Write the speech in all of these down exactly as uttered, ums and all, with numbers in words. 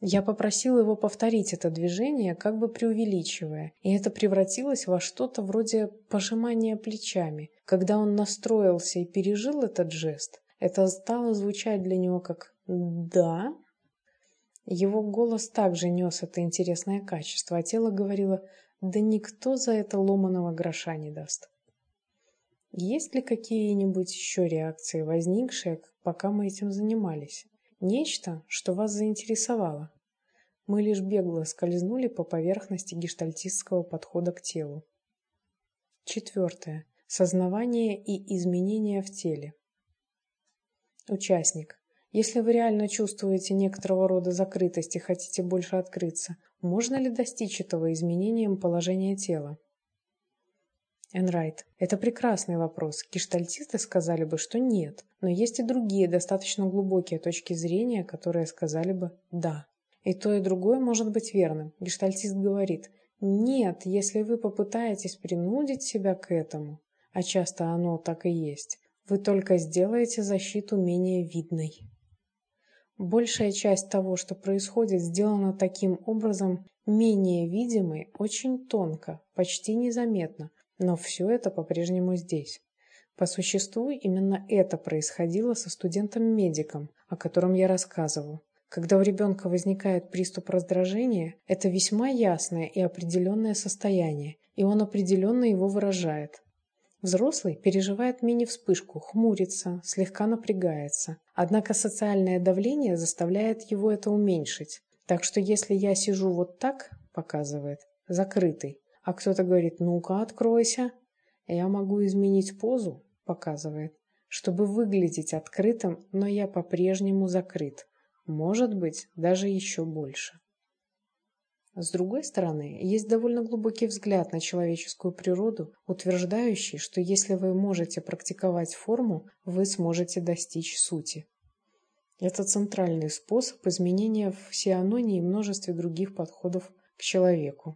Я попросила его повторить это движение, как бы преувеличивая, и это превратилось во что-то вроде пожимания плечами. Когда он настроился и пережил этот жест, это стало звучать для него как «да». Его голос также нес это интересное качество, а тело говорило «да никто за это ломаного гроша не даст». Есть ли какие-нибудь еще реакции, возникшие, пока мы этим занимались? Нечто, что вас заинтересовало? Мы лишь бегло скользнули по поверхности гештальтистского подхода к телу. Четвертое. Сознавание и изменения в теле. Участник. Если вы реально чувствуете некоторого рода закрытость и хотите больше открыться, можно ли достичь этого изменением положения тела? Энрайт. Это прекрасный вопрос. Гештальтисты сказали бы, что нет, но есть и другие, достаточно глубокие точки зрения, которые сказали бы «да». И то, и другое может быть верным. Гештальтист говорит «нет, если вы попытаетесь принудить себя к этому», а часто оно так и есть, вы только сделаете защиту менее видной. Большая часть того, что происходит, сделана таким образом менее видимой, очень тонко, почти незаметно, но все это по-прежнему здесь. По существу, именно это происходило со студентом-медиком, о котором я рассказывал. Когда у ребенка возникает приступ раздражения, это весьма ясное и определенное состояние, и он определенно его выражает. Взрослый переживает мини-вспышку, хмурится, слегка напрягается. Однако социальное давление заставляет его это уменьшить. Так что если я сижу вот так, показывает, закрытый, а кто-то говорит «ну-ка, откройся», я могу изменить позу, показывает, чтобы выглядеть открытым, но я по-прежнему закрыт. Может быть, даже еще больше. С другой стороны, есть довольно глубокий взгляд на человеческую природу, утверждающий, что если вы можете практиковать форму, вы сможете достичь сути. Это центральный способ изменения в сианоне и множестве других подходов к человеку.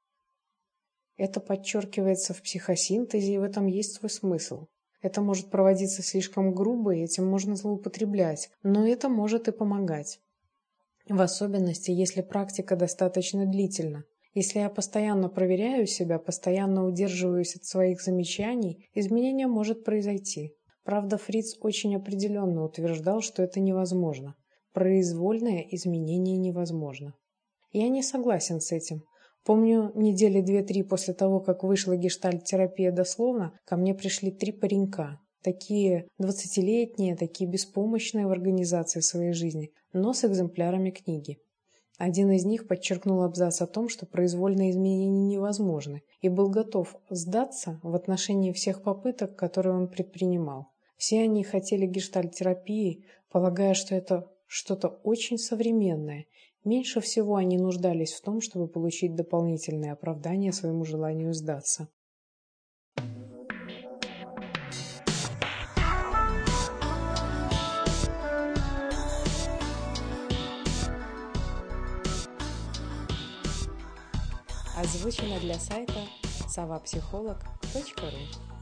Это подчеркивается в психосинтезе, и в этом есть свой смысл. Это может проводиться слишком грубо, и этим можно злоупотреблять, но это может и помогать. В особенности, если практика достаточно длительна. Если я постоянно проверяю себя, постоянно удерживаюсь от своих замечаний, изменение может произойти. Правда, Фриц очень определенно утверждал, что это невозможно. Произвольное изменение невозможно. Я не согласен с этим. Помню, недели две-три после того, как вышла гештальт-терапия дословно, ко мне пришли три паренька. Такие двадцатилетние, такие беспомощные в организации своей жизни, но с экземплярами книги. Один из них подчеркнул абзац о том, что произвольные изменения невозможны, и был готов сдаться в отношении всех попыток, которые он предпринимал. Все они хотели гештальт-терапии, полагая, что это что-то очень современное. Меньше всего они нуждались в том, чтобы получить дополнительное оправдание своему желанию сдаться. Озвучено для сайта совапсихолог точка ру.